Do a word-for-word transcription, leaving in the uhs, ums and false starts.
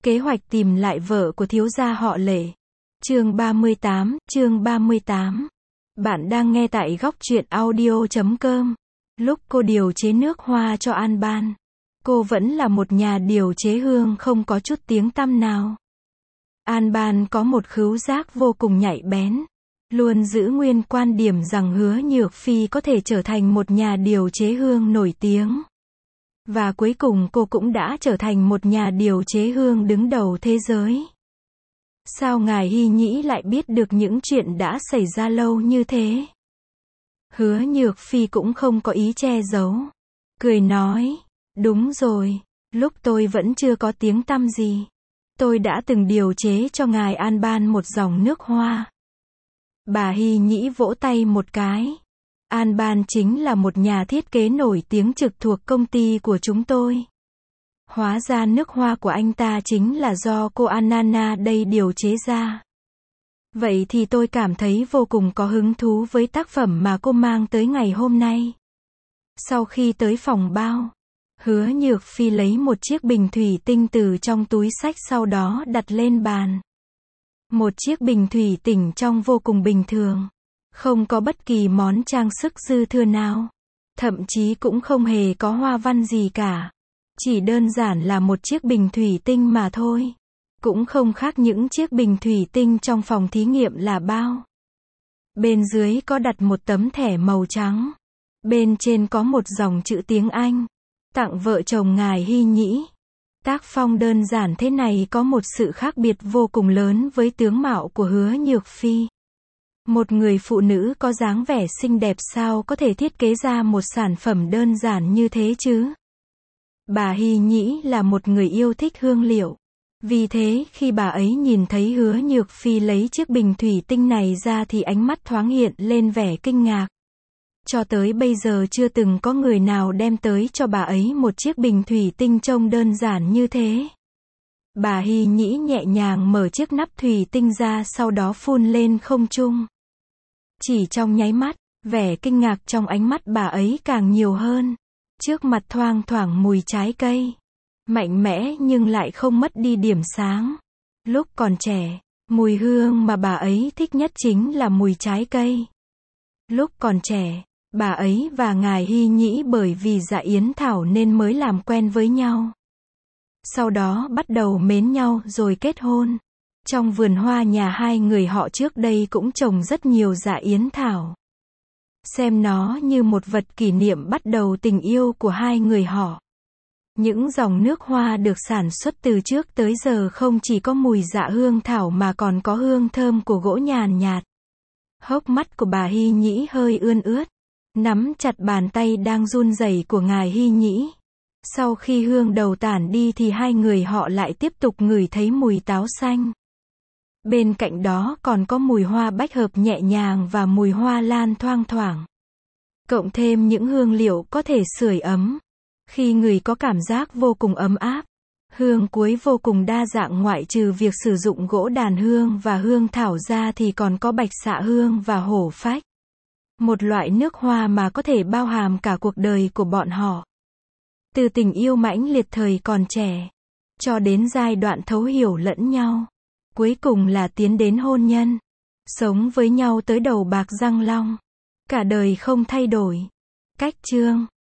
Kế hoạch tìm lại vợ của thiếu gia họ Lệ. Chương ba mươi tám, chương ba mươi tám. Bạn đang nghe tại góc truyện audio chấm com. Lúc cô điều chế nước hoa cho An Ban, cô vẫn là một nhà điều chế hương không có chút tiếng tăm nào. An Ban có một khứu giác vô cùng nhạy bén, luôn giữ nguyên quan điểm rằng Hứa Nhược Phi có thể trở thành một nhà điều chế hương nổi tiếng. Và cuối cùng cô cũng đã trở thành một nhà điều chế hương đứng đầu thế giới. Sao ngài Hy Nhĩ lại biết được những chuyện đã xảy ra lâu như thế? Hứa Nhược Phi cũng không có ý che giấu. Cười nói, đúng rồi, lúc tôi vẫn chưa có tiếng tăm gì, tôi đã từng điều chế cho ngài An Ban một dòng nước hoa. Bà Hy Nhĩ vỗ tay một cái. An Ban chính là một nhà thiết kế nổi tiếng trực thuộc công ty của chúng tôi. Hóa ra nước hoa của anh ta chính là do cô Anana đây điều chế ra. Vậy thì tôi cảm thấy vô cùng có hứng thú với tác phẩm mà cô mang tới ngày hôm nay. Sau khi tới phòng bao, Hứa Nhược Phi lấy một chiếc bình thủy tinh từ trong túi xách, sau đó đặt lên bàn. Một chiếc bình thủy tinh trong vô cùng bình thường, không có bất kỳ món trang sức dư thừa nào, thậm chí cũng không hề có hoa văn gì cả. Chỉ đơn giản là một chiếc bình thủy tinh mà thôi. Cũng không khác những chiếc bình thủy tinh trong phòng thí nghiệm là bao. Bên dưới có đặt một tấm thẻ màu trắng. Bên trên có một dòng chữ tiếng Anh. Tặng vợ chồng ngài Hy Nhĩ. Tác phong đơn giản thế này có một sự khác biệt vô cùng lớn với tướng mạo của Hứa Nhược Phi. Một người phụ nữ có dáng vẻ xinh đẹp sao có thể thiết kế ra một sản phẩm đơn giản như thế chứ? Bà Hy Nhĩ là một người yêu thích hương liệu. Vì thế khi bà ấy nhìn thấy Hứa Nhược Phi lấy chiếc bình thủy tinh này ra thì ánh mắt thoáng hiện lên vẻ kinh ngạc. Cho tới bây giờ chưa từng có người nào đem tới cho bà ấy một chiếc bình thủy tinh trông đơn giản như thế. Bà Hy Nhĩ nhẹ nhàng mở chiếc nắp thủy tinh ra, sau đó phun lên không trung. Chỉ trong nháy mắt, vẻ kinh ngạc trong ánh mắt bà ấy càng nhiều hơn. Trước mặt thoang thoảng mùi trái cây. Mạnh mẽ nhưng lại không mất đi điểm sáng. Lúc còn trẻ, mùi hương mà bà ấy thích nhất chính là mùi trái cây. Lúc còn trẻ, bà ấy và ngài Hy Nhĩ bởi vì Dạ Yến Thảo nên mới làm quen với nhau. Sau đó bắt đầu mến nhau rồi kết hôn. Trong vườn hoa nhà hai người họ trước đây cũng trồng rất nhiều Dạ Yến Thảo. Xem nó như một vật kỷ niệm bắt đầu tình yêu của hai người họ. Những dòng nước hoa được sản xuất từ trước tới giờ không chỉ có mùi dạ hương thảo mà còn có hương thơm của gỗ nhàn nhạt. Hốc mắt của bà Hy Nhĩ hơi ươn ướt, nắm chặt bàn tay đang run rẩy của ngài Hy Nhĩ. Sau khi hương đầu tản đi thì hai người họ lại tiếp tục ngửi thấy mùi táo xanh. Bên cạnh đó còn có mùi hoa bách hợp nhẹ nhàng và mùi hoa lan thoang thoảng. Cộng thêm những hương liệu có thể sưởi ấm. Khi người có cảm giác vô cùng ấm áp. Hương cuối vô cùng đa dạng, ngoại trừ việc sử dụng gỗ đàn hương và hương thảo ra thì còn có bạch xạ hương và hổ phách. Một loại nước hoa mà có thể bao hàm cả cuộc đời của bọn họ. Từ tình yêu mãnh liệt thời còn trẻ, cho đến giai đoạn thấu hiểu lẫn nhau. Cuối cùng là tiến đến hôn nhân. Sống với nhau tới đầu bạc răng long. Cả đời không thay đổi. Cách chương